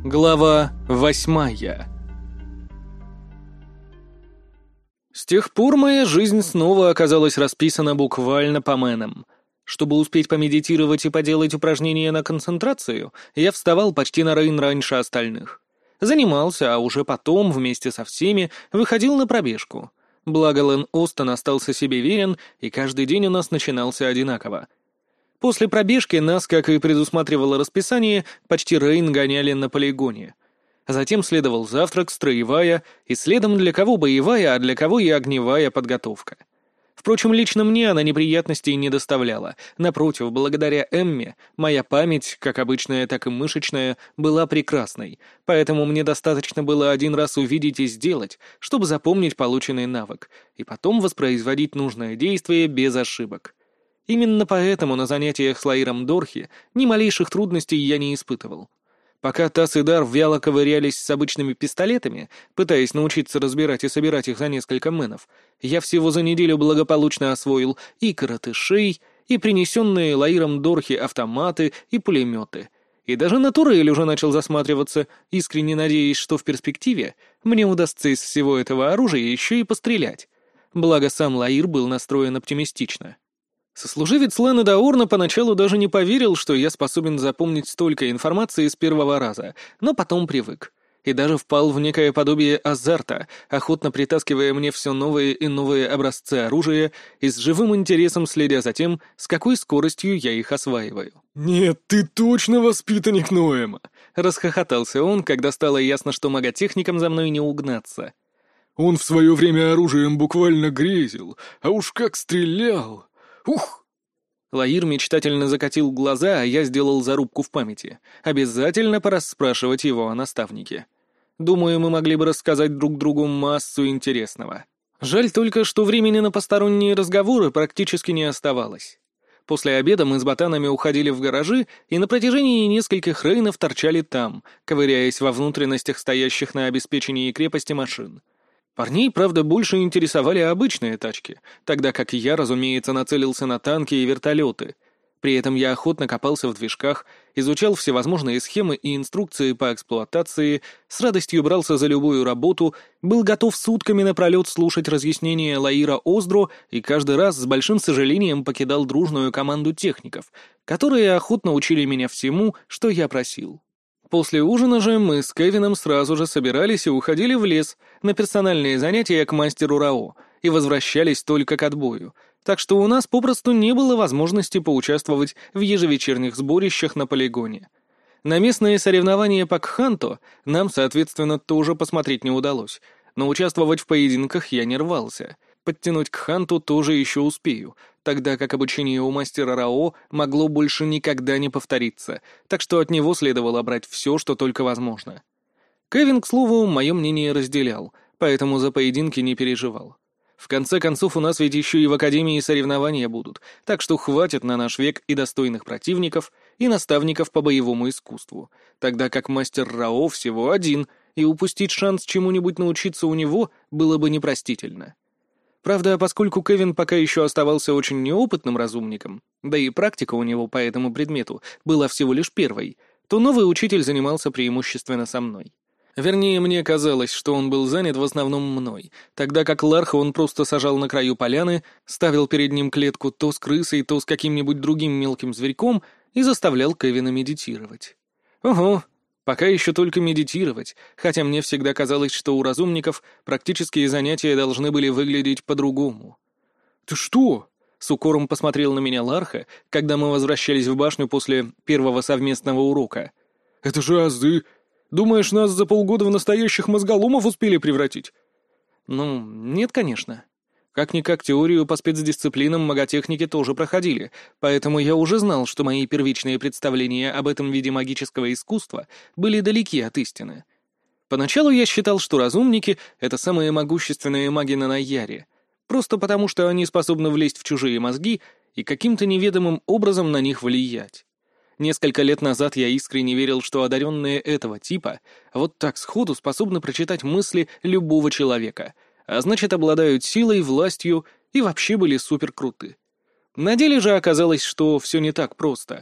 Глава 8. С тех пор моя жизнь снова оказалась расписана буквально по мэнам. Чтобы успеть помедитировать и поделать упражнения на концентрацию, я вставал почти на рейн раньше остальных. Занимался, а уже потом, вместе со всеми, выходил на пробежку. Благо Лэн Остон остался себе верен, и каждый день у нас начинался одинаково. После пробежки нас, как и предусматривало расписание, почти рейн гоняли на полигоне. Затем следовал завтрак, строевая, и следом для кого боевая, а для кого и огневая подготовка. Впрочем, лично мне она неприятностей не доставляла. Напротив, благодаря Эмме, моя память, как обычная, так и мышечная, была прекрасной, поэтому мне достаточно было один раз увидеть и сделать, чтобы запомнить полученный навык, и потом воспроизводить нужное действие без ошибок. Именно поэтому на занятиях с Лаиром Дорхи ни малейших трудностей я не испытывал. Пока Тасс и Дар вяло ковырялись с обычными пистолетами, пытаясь научиться разбирать и собирать их за несколько мэнов, я всего за неделю благополучно освоил и коротышей, и принесенные Лаиром Дорхи автоматы и пулеметы, и даже на турель уже начал засматриваться, искренне надеясь, что в перспективе мне удастся из всего этого оружия еще и пострелять. Благо сам Лаир был настроен оптимистично. Сослуживец Лэна Даорна поначалу даже не поверил, что я способен запомнить столько информации с первого раза, но потом привык. И даже впал в некое подобие азарта, охотно притаскивая мне все новые и новые образцы оружия и с живым интересом следя за тем, с какой скоростью я их осваиваю. «Нет, ты точно воспитанник Ноэма!» — расхохотался он, когда стало ясно, что маготехникам за мной не угнаться. «Он в свое время оружием буквально грезил, а уж как стрелял! Ух!» Лаир мечтательно закатил глаза, а я сделал зарубку в памяти. Обязательно пора спрашивать его о наставнике. Думаю, мы могли бы рассказать друг другу массу интересного. Жаль только, что времени на посторонние разговоры практически не оставалось. После обеда мы с ботанами уходили в гаражи и на протяжении нескольких рейнов торчали там, ковыряясь во внутренностях стоящих на обеспечении крепости машин. Парней, правда, больше интересовали обычные тачки, тогда как я, разумеется, нацелился на танки и вертолеты. При этом я охотно копался в движках, изучал всевозможные схемы и инструкции по эксплуатации, с радостью брался за любую работу, был готов сутками напролет слушать разъяснения Лаира Оздро и каждый раз с большим сожалением покидал дружную команду техников, которые охотно учили меня всему, что я просил. После ужина же мы с Кевином сразу же собирались и уходили в лес на персональные занятия к мастеру Рао и возвращались только к отбою, так что у нас попросту не было возможности поучаствовать в ежевечерних сборищах на полигоне. На местные соревнования по кханту нам, соответственно, тоже посмотреть не удалось, но участвовать в поединках я не рвался. Подтянуть кханту тоже еще успею, тогда как обучение у мастера Рао могло больше никогда не повториться, так что от него следовало брать все, что только возможно. Кевин, к слову, мое мнение разделял, поэтому за поединки не переживал. В конце концов, у нас ведь еще и в Академии соревнования будут, так что хватит на наш век и достойных противников, и наставников по боевому искусству, тогда как мастер Рао всего один, и упустить шанс чему-нибудь научиться у него было бы непростительно. Правда, поскольку Кевин пока еще оставался очень неопытным разумником, да и практика у него по этому предмету была всего лишь первой, то новый учитель занимался преимущественно со мной. Вернее, мне казалось, что он был занят в основном мной, тогда как Ларха он просто сажал на краю поляны, ставил перед ним клетку то с крысой, то с каким-нибудь другим мелким зверьком и заставлял Кевина медитировать. Ого! Пока еще только медитировать, хотя мне всегда казалось, что у разумников практические занятия должны были выглядеть по-другому. «Ты что?» — с укором посмотрел на меня Ларха, когда мы возвращались в башню после первого совместного урока. «Это же азы! Думаешь, нас за полгода в настоящих мозголомов успели превратить?» «Ну, нет, конечно. Как-никак теорию по спецдисциплинам маготехники тоже проходили, поэтому я уже знал, что мои первичные представления об этом виде магического искусства были далеки от истины. Поначалу я считал, что разумники — это самые могущественные маги на Найяре, просто потому что они способны влезть в чужие мозги и каким-то неведомым образом на них влиять. Несколько лет назад я искренне верил, что одаренные этого типа вот так сходу способны прочитать мысли любого человека — а значит, обладают силой, властью и вообще были суперкруты. На деле же оказалось, что все не так просто.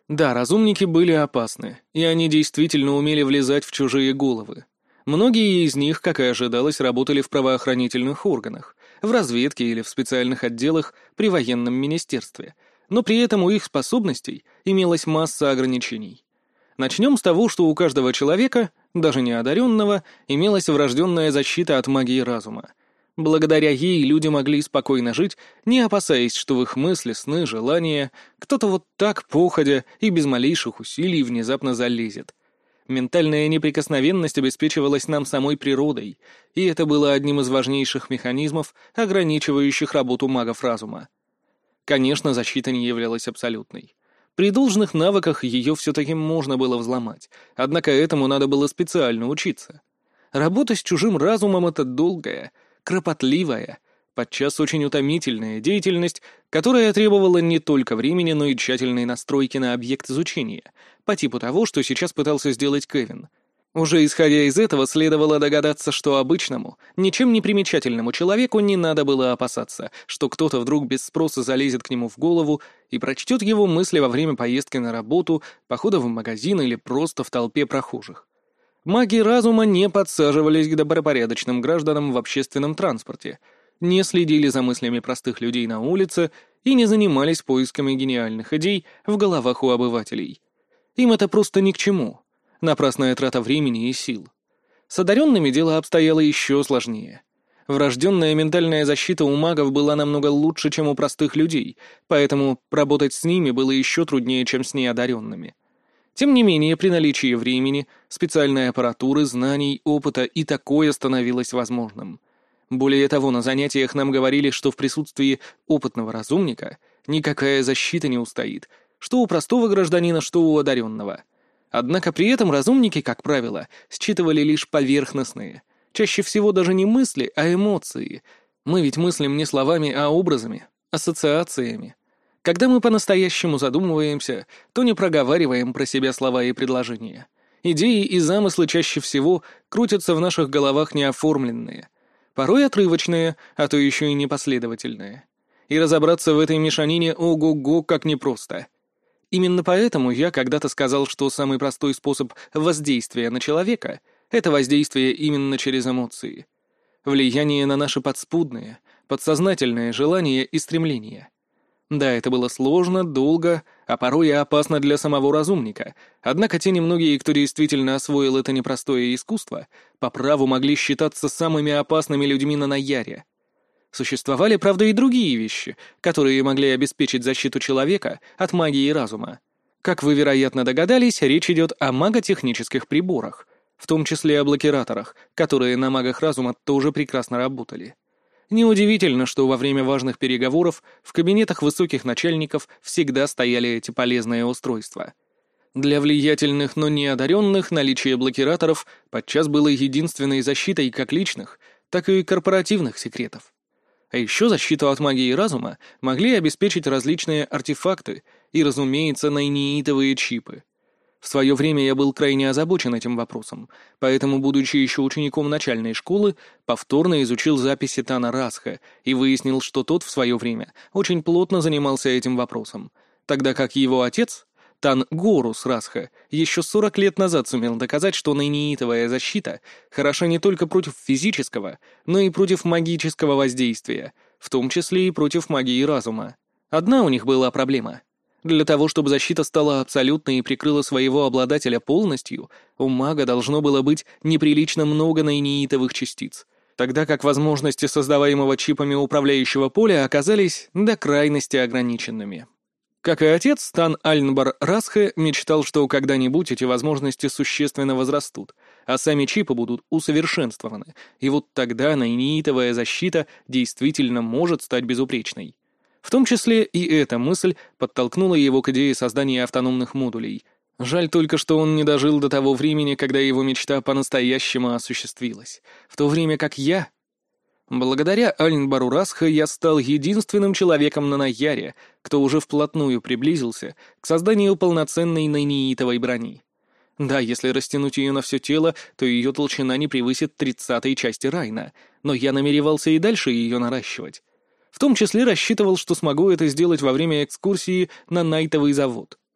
Да, разумники были опасны, и они действительно умели влезать в чужие головы. Многие из них, как и ожидалось, работали в правоохранительных органах, в разведке или в специальных отделах при военном министерстве, но при этом у их способностей имелась масса ограничений. Начнем с того, что у каждого человека, даже неодаренного, имелась врожденная защита от магии разума. Благодаря ей люди могли спокойно жить, не опасаясь, что в их мысли, сны, желания кто-то вот так, походя и без малейших усилий внезапно залезет. Ментальная неприкосновенность обеспечивалась нам самой природой, и это было одним из важнейших механизмов, ограничивающих работу магов разума. Конечно, защита не являлась абсолютной. При должных навыках ее все-таки можно было взломать, однако этому надо было специально учиться. Работа с чужим разумом — это долгая, кропотливая, подчас очень утомительная деятельность, которая требовала не только времени, но и тщательной настройки на объект изучения, по типу того, что сейчас пытался сделать Кевин. Уже исходя из этого, следовало догадаться, что обычному, ничем не примечательному человеку не надо было опасаться, что кто-то вдруг без спроса залезет к нему в голову и прочтет его мысли во время поездки на работу, похода в магазин или просто в толпе прохожих. Маги разума не подсаживались к добропорядочным гражданам в общественном транспорте, не следили за мыслями простых людей на улице и не занимались поисками гениальных идей в головах у обывателей. Им это просто ни к чему. Напрасная трата времени и сил. С одаренными дело обстояло еще сложнее. Врожденная ментальная защита у магов была намного лучше, чем у простых людей, поэтому работать с ними было еще труднее, чем с неодаренными. Тем не менее, при наличии времени, специальной аппаратуры, знаний, опыта и такое становилось возможным. Более того, на занятиях нам говорили, что в присутствии опытного разумника никакая защита не устоит, что у простого гражданина, что у одаренного. Однако при этом разумники, как правило, считывали лишь поверхностные, чаще всего даже не мысли, а эмоции. Мы ведь мыслим не словами, а образами, ассоциациями. Когда мы по-настоящему задумываемся, то не проговариваем про себя слова и предложения. Идеи и замыслы чаще всего крутятся в наших головах неоформленные, порой отрывочные, а то еще и непоследовательные. И разобраться в этой мешанине ого-го как непросто. Именно поэтому я когда-то сказал, что самый простой способ воздействия на человека — это воздействие именно через эмоции. Влияние на наши подспудные, подсознательные желания и стремления. Да, это было сложно, долго, а порой и опасно для самого разумника, однако те немногие, кто действительно освоил это непростое искусство, по праву могли считаться самыми опасными людьми на Наяре. Существовали, правда, и другие вещи, которые могли обеспечить защиту человека от магии разума. Как вы, вероятно, догадались, речь идет о маготехнических приборах, в том числе о блокираторах, которые на магах разума тоже прекрасно работали. Неудивительно, что во время важных переговоров в кабинетах высоких начальников всегда стояли эти полезные устройства. Для влиятельных, но не одаренных наличие блокираторов подчас было единственной защитой как личных, так и корпоративных секретов. А еще защиту от магии разума могли обеспечить различные артефакты и, разумеется, найнеитовые чипы. В свое время я был крайне озабочен этим вопросом, поэтому, будучи еще учеником начальной школы, повторно изучил записи Тана Расха и выяснил, что тот в свое время очень плотно занимался этим вопросом, тогда как его отец, Тан Горус Расха, еще 40 лет назад сумел доказать, что найнеитовая защита хороша не только против физического, но и против магического воздействия, в том числе и против магии разума. Одна у них была проблема. Для того, чтобы защита стала абсолютной и прикрыла своего обладателя полностью, у мага должно было быть неприлично много найнеитовых частиц, тогда как возможности создаваемого чипами управляющего поля оказались до крайности ограниченными. Как и отец, Тан Альнбар Расхе мечтал, что когда-нибудь эти возможности существенно возрастут, а сами чипы будут усовершенствованы, и вот тогда найнеитовая защита действительно может стать безупречной. В том числе и эта мысль подтолкнула его к идее создания автономных модулей. Жаль только, что он не дожил до того времени, когда его мечта по-настоящему осуществилась, в то время как я... Благодаря Альнбару Расха я стал единственным человеком на Наяре, кто уже вплотную приблизился к созданию полноценной найнеитовой брони. Да, если растянуть ее на все тело, то ее толщина не превысит 30-й части Райна, но я намеревался и дальше ее наращивать. В том числе рассчитывал, что смогу это сделать во время экскурсии на Найтовый завод.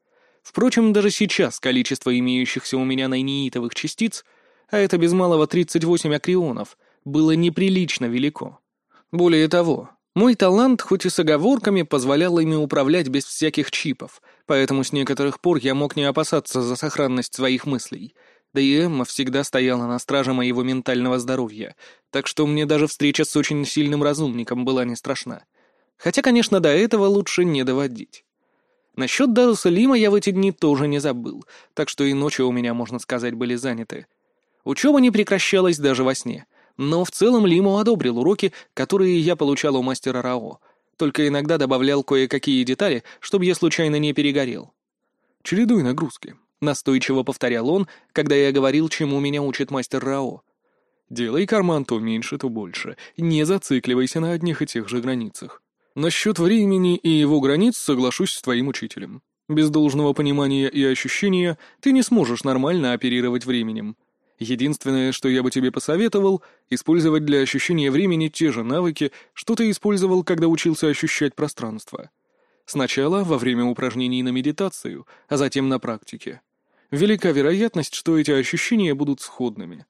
Впрочем, даже сейчас количество имеющихся у меня найнеитовых частиц, а это без малого 38 акрионов, было неприлично велико. Более того, мой талант, хоть и с оговорками, позволял ими управлять без всяких чипов, поэтому с некоторых пор я мог не опасаться за сохранность своих мыслей. Да и Эмма всегда стояла на страже моего ментального здоровья, так что мне даже встреча с очень сильным разумником была не страшна. Хотя, конечно, до этого лучше не доводить. Насчет Даруса Лима я в эти дни тоже не забыл, так что и ночи у меня, можно сказать, были заняты. Учеба не прекращалась даже во сне, но в целом Лиму одобрил уроки, которые я получал у мастера Рао, только иногда добавлял кое-какие детали, чтобы я случайно не перегорел. «Чередуй нагрузки», — настойчиво повторял он, когда я говорил, чему меня учит мастер Рао. «Делай карман то меньше, то больше, не зацикливайся на одних и тех же границах. Насчет времени и его границ соглашусь с твоим учителем. Без должного понимания и ощущения ты не сможешь нормально оперировать временем. Единственное, что я бы тебе посоветовал, использовать для ощущения времени те же навыки, что ты использовал, когда учился ощущать пространство. Сначала во время упражнений на медитацию, а затем на практике. Велика вероятность, что эти ощущения будут сходными».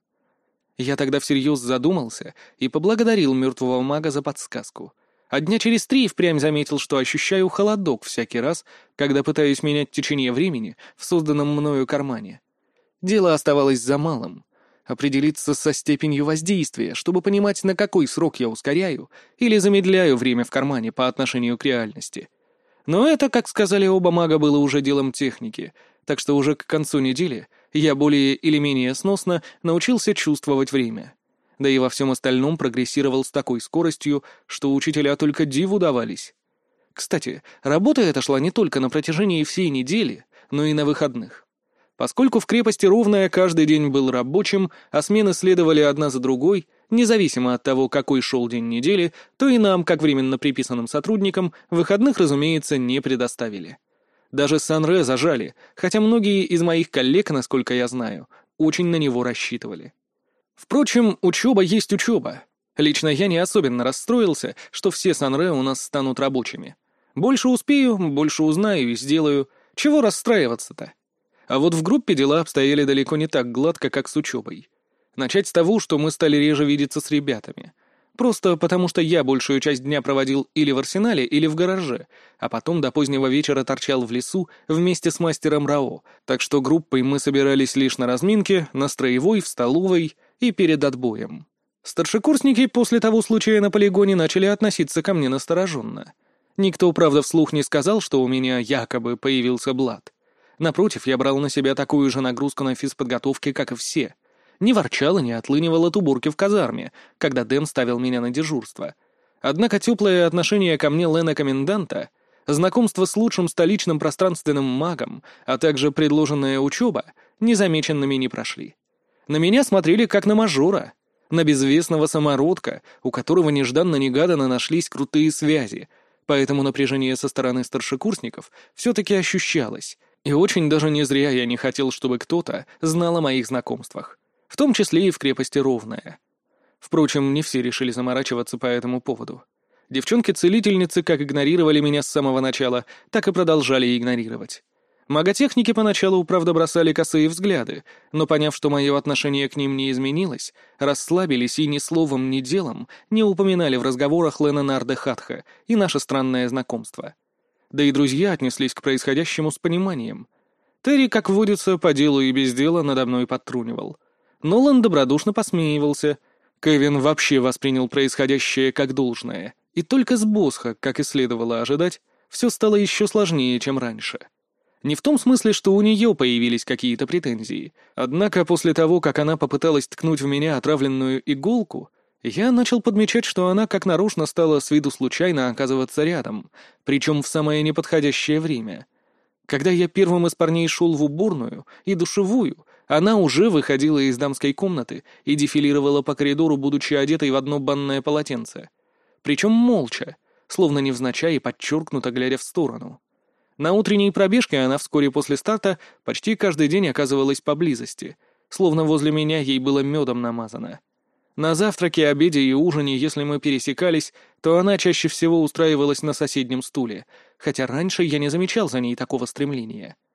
Я тогда всерьез задумался и поблагодарил мертвого мага за подсказку. А дня через 3 впрямь заметил, что ощущаю холодок всякий раз, когда пытаюсь менять течение времени в созданном мною кармане. Дело оставалось за малым — определиться со степенью воздействия, чтобы понимать, на какой срок я ускоряю или замедляю время в кармане по отношению к реальности. Но это, как сказали оба мага, было уже делом техники, так что уже к концу недели я более или менее сносно научился чувствовать время. Да и во всем остальном прогрессировал с такой скоростью, что учителя только диву давались. Кстати, работа эта шла не только на протяжении всей недели, но и на выходных. Поскольку в крепости Ровная каждый день был рабочим, а смены следовали одна за другой, независимо от того, какой шел день недели, то и нам, как временно приписанным сотрудникам, выходных, разумеется, не предоставили. Даже Сан-Ре зажали, хотя многие из моих коллег, насколько я знаю, очень на него рассчитывали. Впрочем, учеба есть учеба. Лично я не особенно расстроился, что все Сан-Ре у нас станут рабочими. Больше успею, больше узнаю и сделаю. Чего расстраиваться-то? А вот в группе дела обстояли далеко не так гладко, как с учебой. Начать с того, что мы стали реже видеться с ребятами. Просто потому, что я большую часть дня проводил или в арсенале, или в гараже, а потом до позднего вечера торчал в лесу вместе с мастером Рао, так что группой мы собирались лишь на разминке, на строевой, в столовой и перед отбоем. Старшекурсники после того случая на полигоне начали относиться ко мне настороженно. Никто, правда, вслух не сказал, что у меня якобы появился блат. Напротив, я брал на себя такую же нагрузку на физподготовке, как и все. Не ворчал и не отлынивал от уборки в казарме, когда Дэм ставил меня на дежурство. Однако теплое отношение ко мне Лена-коменданта, знакомство с лучшим столичным пространственным магом, а также предложенная учеба незамеченными не прошли. На меня смотрели как на мажора, на безвестного самородка, у которого нежданно-негаданно нашлись крутые связи, поэтому напряжение со стороны старшекурсников все-таки ощущалось, и очень даже не зря я не хотел, чтобы кто-то знал о моих знакомствах, в том числе и в крепости Ровная. Впрочем, не все решили заморачиваться по этому поводу. Девчонки-целительницы как игнорировали меня с самого начала, так и продолжали игнорировать. Маготехники поначалу, правда, бросали косые взгляды, но, поняв, что мое отношение к ним не изменилось, расслабились и ни словом, ни делом не упоминали в разговорах Ленонарда Хатха и наше странное знакомство. Да и друзья отнеслись к происходящему с пониманием. Терри, как водится, по делу и без дела надо мной подтрунивал. Нолан добродушно посмеивался. Кевин вообще воспринял происходящее как должное. И только с Босха, как и следовало ожидать, все стало еще сложнее, чем раньше. Не в том смысле, что у нее появились какие-то претензии. Однако после того, как она попыталась ткнуть в меня отравленную иголку, я начал подмечать, что она как нарочно стала с виду случайно оказываться рядом, причем в самое неподходящее время. Когда я первым из парней шел в уборную и душевую, она уже выходила из дамской комнаты и дефилировала по коридору, будучи одетой в одно банное полотенце. Причем молча, словно невзначай и подчеркнуто глядя в сторону. На утренней пробежке она вскоре после старта почти каждый день оказывалась поблизости, словно возле меня ей было медом намазано. На завтраке, обеде и ужине, если мы пересекались, то она чаще всего устраивалась на соседнем стуле, хотя раньше я не замечал за ней такого стремления.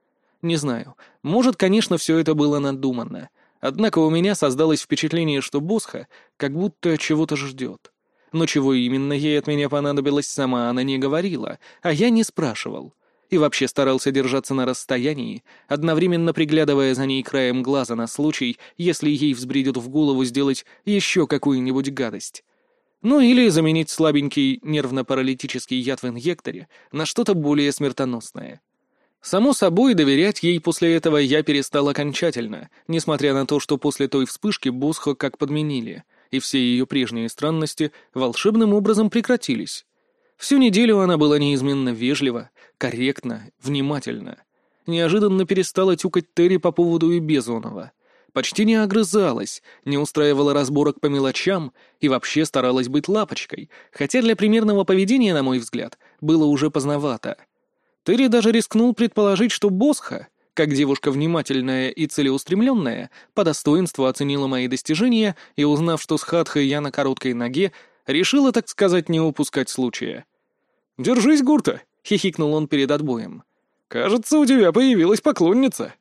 Не знаю, может, конечно, все это было надуманно. Однако у меня создалось впечатление, что Босха как будто чего-то ждет. Но чего именно ей от меня понадобилось, сама она не говорила, а я не спрашивал. И вообще старался держаться на расстоянии, одновременно приглядывая за ней краем глаза на случай, если ей взбредет в голову сделать еще какую-нибудь гадость. Ну или заменить слабенький нервно-паралитический яд в инъекторе на что-то более смертоносное. Само собой, доверять ей после этого я перестал окончательно, несмотря на то, что после той вспышки Босхо как подменили, и все ее прежние странности волшебным образом прекратились. Всю неделю она была неизменно вежлива, корректна, внимательна. Неожиданно перестала тюкать Терри по поводу и Безонова. Почти не огрызалась, не устраивала разборок по мелочам и вообще старалась быть лапочкой, хотя для примерного поведения, на мой взгляд, было уже поздновато. Терри даже рискнул предположить, что Босха, как девушка внимательная и целеустремленная, по достоинству оценила мои достижения и, узнав, что с Хатхой я на короткой ноге, решила, так сказать, не упускать случая. «Держись, Гурта!» — хихикнул он перед отбоем. «Кажется, у тебя появилась поклонница».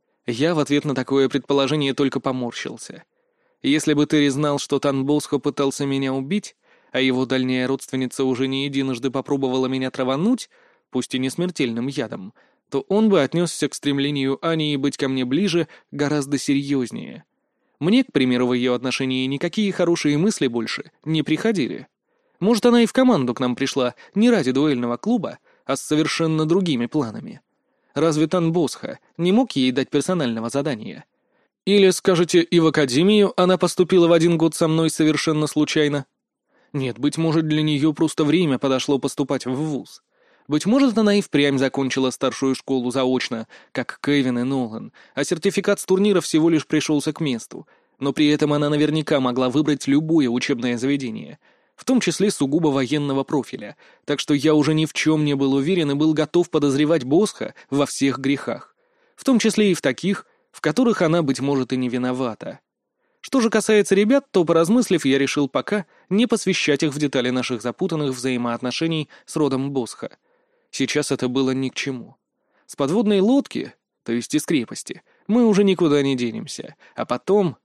Я в ответ на такое предположение только поморщился. Если бы Терри знал, что Тан Босхо пытался меня убить, а его дальняя родственница уже не единожды попробовала меня травануть, пусть и не смертельным ядом, то он бы отнесся к стремлению Ани быть ко мне ближе гораздо серьезнее. Мне, к примеру, в ее отношении никакие хорошие мысли больше не приходили. Может, она и в команду к нам пришла не ради дуэльного клуба, а с совершенно другими планами. Разве Тан Босхо не мог ей дать персонального задания? Или, скажете, и в академию она поступила в один год со мной совершенно случайно? Нет, быть может, для нее просто время подошло поступать в вуз. Быть может, она и впрямь закончила старшую школу заочно, как Кевин и Нолан, а сертификат с турнира всего лишь пришелся к месту, но при этом она наверняка могла выбрать любое учебное заведение, в том числе сугубо военного профиля, так что я уже ни в чем не был уверен и был готов подозревать Босха во всех грехах, в том числе и в таких, в которых она, быть может, и не виновата. Что же касается ребят, то, поразмыслив, я решил пока не посвящать их в детали наших запутанных взаимоотношений с родом Босха. Сейчас это было ни к чему. С подводной лодки, то есть из крепости, мы уже никуда не денемся, а потом...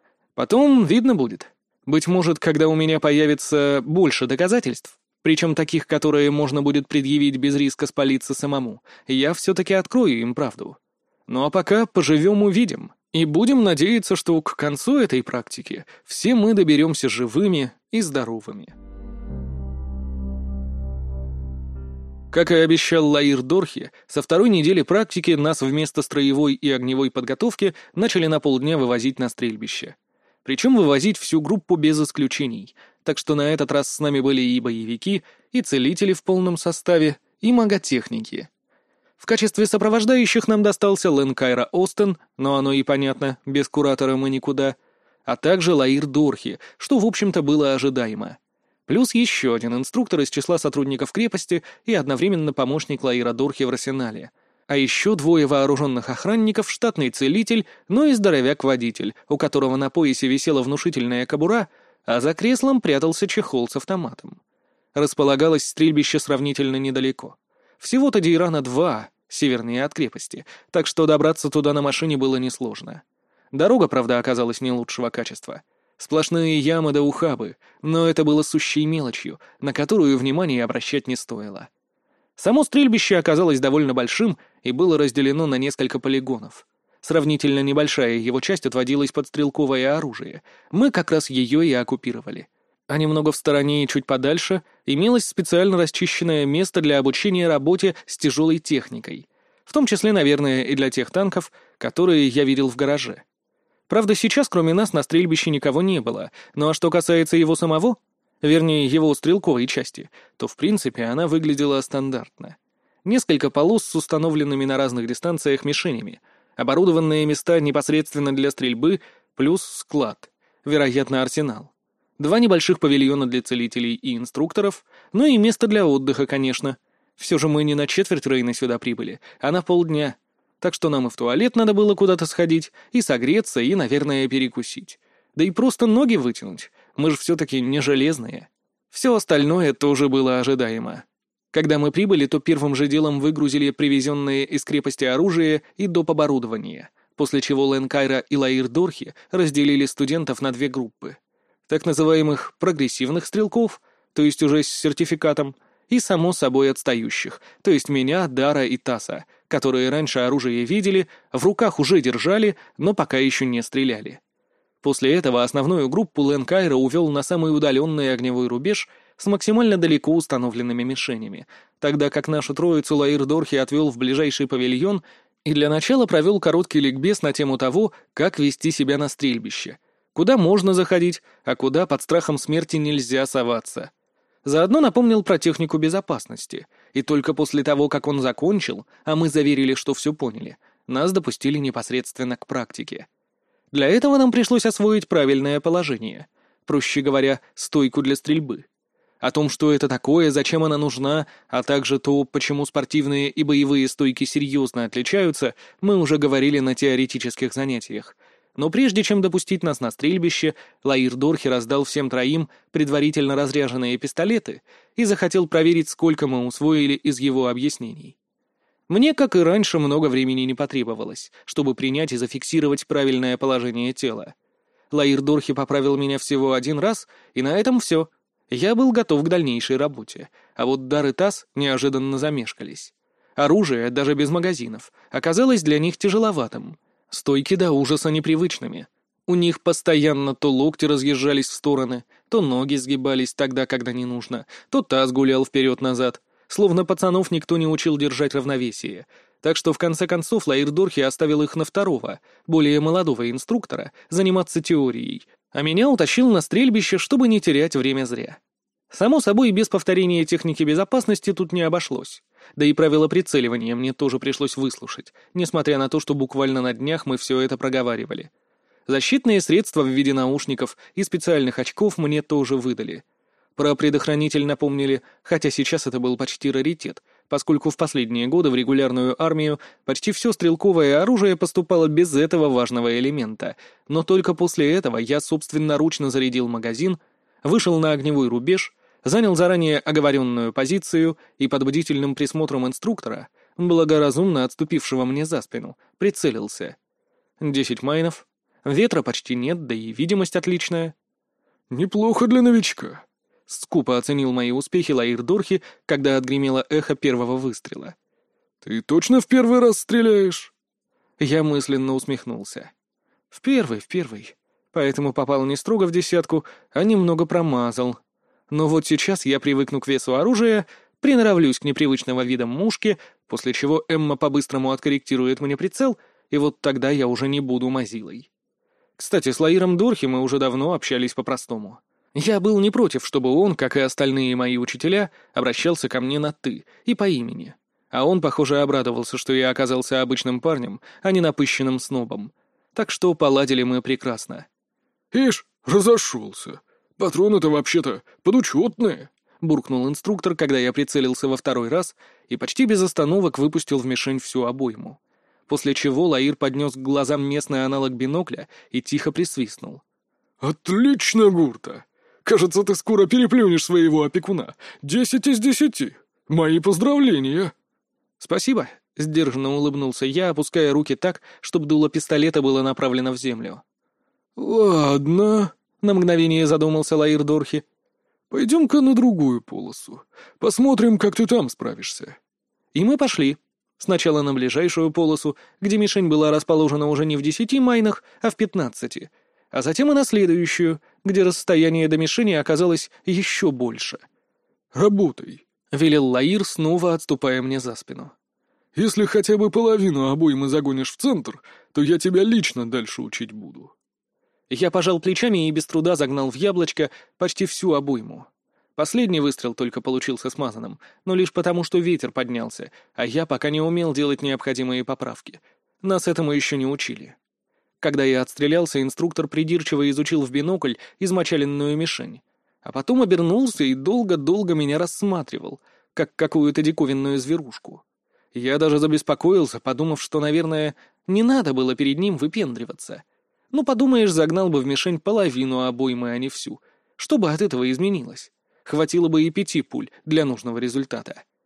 Потом видно будет. Быть может, когда у меня появится больше доказательств, причем таких, которые можно будет предъявить без риска спалиться самому, я все-таки открою им правду. Ну а пока поживем-увидим, и будем надеяться, что к концу этой практики все мы доберемся живыми и здоровыми. Как и обещал Лаир Дорхи, со второй недели практики нас вместо строевой и огневой подготовки начали на полдня вывозить на стрельбище. Причем вывозить всю группу без исключений, так что на этот раз с нами были и боевики, и целители в полном составе, и маготехники. В качестве сопровождающих нам достался Лэн Кайра Остен, но оно и понятно, без куратора мы никуда, а также Лаир Дорхи, что, в общем-то, было ожидаемо. Плюс еще один инструктор из числа сотрудников крепости и одновременно помощник Лаира Дорхи в арсенале. А еще двое вооруженных охранников, штатный целитель, ну и здоровяк-водитель, у которого на поясе висела внушительная кобура, а за креслом прятался чехол с автоматом. Располагалось стрельбище сравнительно недалеко. Всего-то Дейрана 2, севернее от крепости, так что добраться туда на машине было несложно. Дорога, правда, оказалась не лучшего качества. Сплошные ямы да ухабы, но это было сущей мелочью, на которую внимание обращать не стоило. Само стрельбище оказалось довольно большим и было разделено на несколько полигонов. Сравнительно небольшая его часть отводилась под стрелковое оружие. Мы как раз ее и оккупировали. А немного в стороне и чуть подальше имелось специально расчищенное место для обучения работе с тяжелой техникой. В том числе, наверное, и для тех танков, которые я видел в гараже. Правда, сейчас кроме нас на стрельбище никого не было, ну а что касается его самого, вернее, его стрелковой части, то в принципе она выглядела стандартно. Несколько полос с установленными на разных дистанциях мишенями, оборудованные места непосредственно для стрельбы, плюс склад, вероятно, арсенал. 2 небольших павильона для целителей и инструкторов, ну и место для отдыха, конечно. Все же мы не на четверть Рейна сюда прибыли, а на полдня. Так что нам и в туалет надо было куда-то сходить, и согреться, и, наверное, перекусить. Да и просто ноги вытянуть, мы же все-таки не железные. Все остальное тоже было ожидаемо. Когда мы прибыли, то первым же делом выгрузили привезенные из крепости оружие и доп. Оборудование, после чего Лэн Кайра и Лаир Дорхи разделили студентов на две группы. Так называемых прогрессивных стрелков, то есть уже с сертификатом, и, само собой, отстающих, то есть меня, Дара и Таса, которые раньше оружие видели, в руках уже держали, но пока еще не стреляли. После этого основную группу Лэн Кайра увел на самый удаленный огневой рубеж с максимально далеко установленными мишенями, тогда как нашу троицу Лаир Дорхи отвел в ближайший павильон и для начала провел короткий ликбез на тему того, как вести себя на стрельбище, куда можно заходить, а куда под страхом смерти нельзя соваться. Заодно напомнил про технику безопасности, и только после того, как он закончил, а мы заверили, что все поняли, нас допустили непосредственно к практике. Для этого нам пришлось освоить правильное положение, проще говоря, стойку для стрельбы. О том, что это такое, зачем она нужна, а также то, почему спортивные и боевые стойки серьезно отличаются, мы уже говорили на теоретических занятиях. Но прежде чем допустить нас на стрельбище, Лаир Дорхи раздал всем троим предварительно разряженные пистолеты и захотел проверить, сколько мы усвоили из его объяснений. Мне, как и раньше, много времени не потребовалось, чтобы принять и зафиксировать правильное положение тела. Лаир Дорхи поправил меня всего один раз, и на этом все. Я был готов к дальнейшей работе, а вот Дар и Тас неожиданно замешкались. Оружие, даже без магазинов, оказалось для них тяжеловатым. Стойки до ужаса непривычными. У них постоянно то локти разъезжались в стороны, то ноги сгибались тогда, когда не нужно, то таз гулял вперед-назад. Словно пацанов никто не учил держать равновесие. Так что в конце концов Лаир Дорхи оставил их на второго, более молодого инструктора, заниматься теорией, а меня утащил на стрельбище, чтобы не терять время зря. Само собой, без повторения техники безопасности тут не обошлось. Да и правила прицеливания мне тоже пришлось выслушать, несмотря на то, что буквально на днях мы все это проговаривали. Защитные средства в виде наушников и специальных очков мне тоже выдали. Про предохранитель напомнили, хотя сейчас это был почти раритет, поскольку в последние годы в регулярную армию почти все стрелковое оружие поступало без этого важного элемента, но только после этого я собственноручно зарядил магазин, вышел на огневой рубеж, занял заранее оговоренную позицию и под бдительным присмотром инструктора, благоразумно отступившего мне за спину, прицелился. 10 майнов, ветра почти нет, да и видимость отличная. «Неплохо для новичка», — скупо оценил мои успехи Лаир Дорхи, когда отгремело эхо первого выстрела. «Ты точно в первый раз стреляешь?» Я мысленно усмехнулся. В первый. Поэтому попал не строго в десятку, а немного промазал. Но вот сейчас я привыкну к весу оружия, приноровлюсь к непривычного вида мушке, после чего Эмма по-быстрому откорректирует мне прицел, и вот тогда я уже не буду мазилой. Кстати, с Лаиром Дорхи мы уже давно общались по-простому. Я был не против, чтобы он, как и остальные мои учителя, обращался ко мне на «ты» и по имени. А он, похоже, обрадовался, что я оказался обычным парнем, а не напыщенным снобом. Так что поладили мы прекрасно. «Ишь, разошелся. Патроны-то вообще-то подучетные», — буркнул инструктор, когда я прицелился во второй раз и почти без остановок выпустил в мишень всю обойму. После чего Лаир поднес к глазам местный аналог бинокля и тихо присвистнул. «Отлично, Гурта! Кажется, ты скоро переплюнешь своего опекуна. 10 из 10. Мои поздравления!» «Спасибо», — сдержанно улыбнулся я, опуская руки так, чтобы дуло пистолета было направлено в землю. «Ладно», — на мгновение задумался Лаир Дорхи. «Пойдем-ка на другую полосу. Посмотрим, как ты там справишься». И мы пошли. Сначала на ближайшую полосу, где мишень была расположена уже не в 10 майнах, а в 15, а затем и на следующую, где расстояние до мишени оказалось еще больше. «Работай», — велел Лаир, снова отступая мне за спину. «Если хотя бы половину обоймы загонишь в центр, то я тебя лично дальше учить буду». Я пожал плечами и без труда загнал в яблочко почти всю обойму. Последний выстрел только получился смазанным, но лишь потому, что ветер поднялся, а я пока не умел делать необходимые поправки. Нас этому еще не учили. Когда я отстрелялся, инструктор придирчиво изучил в бинокль измочаленную мишень, а потом обернулся и долго-долго меня рассматривал, как какую-то диковинную зверушку. Я даже забеспокоился, подумав, что, наверное, не надо было перед ним выпендриваться. Ну, подумаешь, загнал бы в мишень половину обоймы, а не всю. Что бы от этого изменилось? Хватило бы и 5 пуль для нужного результата.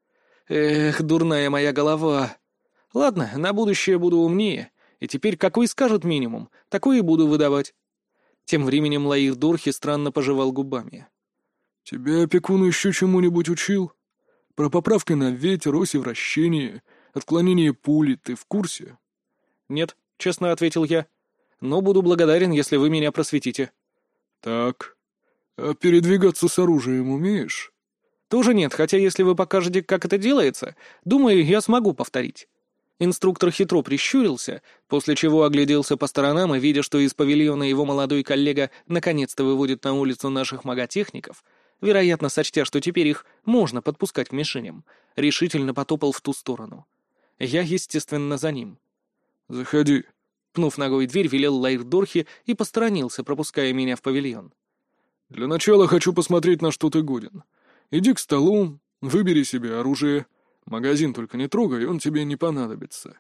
Эх, дурная моя голова. Ладно, на будущее буду умнее, и теперь какой скажут минимум, такой и буду выдавать. Тем временем Лаир Дурхи странно пожевал губами. «Тебя опекун еще чему-нибудь учил? Про поправки на ветер, оси вращения, отклонение пули ты в курсе?» «Нет», — честно ответил я, — «но буду благодарен, если вы меня просветите». «Так, а передвигаться с оружием умеешь?» «Тоже нет, хотя если вы покажете, как это делается, думаю, я смогу повторить». Инструктор хитро прищурился, после чего огляделся по сторонам и, видя, что из павильона его молодой коллега наконец-то выводит на улицу наших маготехников, вероятно, сочтя, что теперь их можно подпускать к мишеням, решительно потопал в ту сторону. Я, естественно, за ним. «Заходи», — пнув ногой дверь, велел Лаир Дорхи и посторонился, пропуская меня в павильон. «Для начала хочу посмотреть, на что ты годен. Иди к столу, выбери себе оружие. Магазин только не трогай, он тебе не понадобится».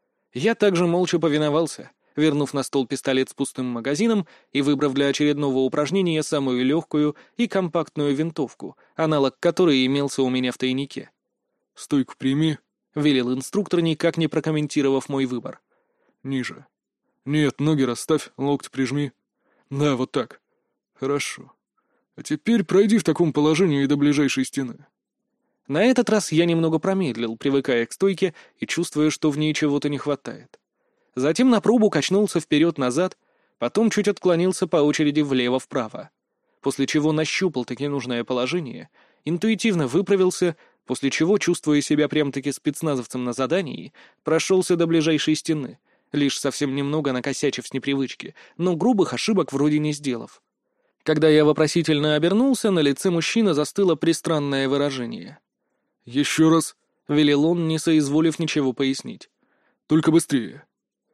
Я также молча повиновался, вернув на стол пистолет с пустым магазином и выбрав для очередного упражнения самую легкую и компактную винтовку, аналог которой имелся у меня в тайнике. «Стойку прими», — велел инструктор, никак не прокомментировав мой выбор. «Ниже. Нет, ноги расставь, локти прижми. Да, вот так. Хорошо. А теперь пройди в таком положении до ближайшей стены». На этот раз я немного промедлил, привыкая к стойке и чувствуя, что в ней чего-то не хватает. Затем на пробу качнулся вперед-назад, потом чуть отклонился по очереди влево-вправо. После чего нащупал таки нужное положение, интуитивно выправился, после чего, чувствуя себя прям-таки спецназовцем на задании, прошелся до ближайшей стены, лишь совсем немного накосячив с непривычки, но грубых ошибок вроде не сделав. Когда я вопросительно обернулся, на лице мужчины застыло пристранное выражение. «Еще раз», — велел он, не соизволив ничего пояснить. «Только быстрее».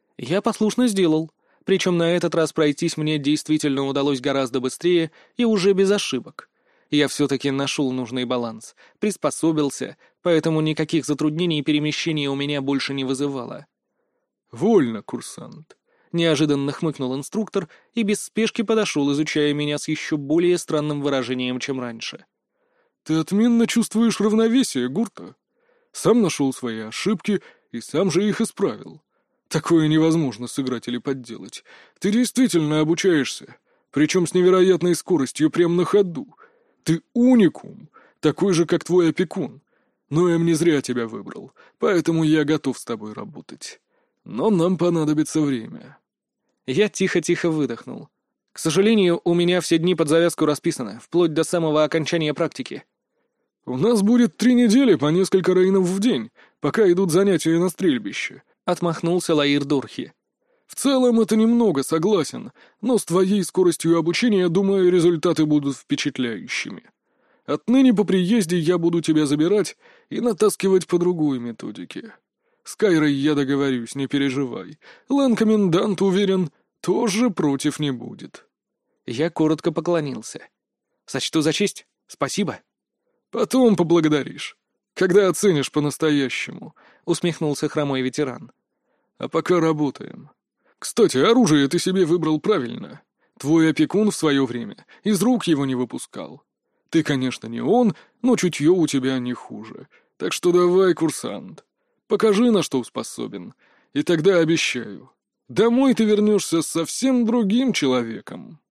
Я послушно сделал, причем на этот раз пройтись мне действительно удалось гораздо быстрее и уже без ошибок. Я все-таки нашел нужный баланс, приспособился, поэтому никаких затруднений перемещения у меня больше не вызывало. «Вольно, курсант», — неожиданно хмыкнул инструктор и без спешки подошел, изучая меня с еще более странным выражением, чем раньше. «Ты отменно чувствуешь равновесие, Гурта. Сам нашел свои ошибки и сам же их исправил. Такое невозможно сыграть или подделать. Ты действительно обучаешься, причем с невероятной скоростью прямо на ходу. Ты уникум, такой же, как твой опекун. Но Эм не зря тебя выбрал, поэтому я готов с тобой работать. Но нам понадобится время». Я тихо-тихо выдохнул. К сожалению, у меня все дни под завязку расписаны, вплоть до самого окончания практики. «У нас будет 3 недели по несколько рейнов в день, пока идут занятия на стрельбище», — отмахнулся Лаир Дурхи. «В целом это немного, согласен, но с твоей скоростью обучения, думаю, результаты будут впечатляющими. Отныне по приезде я буду тебя забирать и натаскивать по другой методике. С Кайрой я договорюсь, не переживай. Лэн-комендант, уверен, тоже против не будет». Я коротко поклонился. «Сочту за честь. Спасибо». «Потом поблагодаришь, когда оценишь по-настоящему», — усмехнулся хромой ветеран. «А пока работаем. Кстати, оружие ты себе выбрал правильно. Твой опекун в свое время из рук его не выпускал. Ты, конечно, не он, но чутье у тебя не хуже. Так что давай, курсант, покажи, на что способен, и тогда обещаю, домой ты вернешься совсем другим человеком».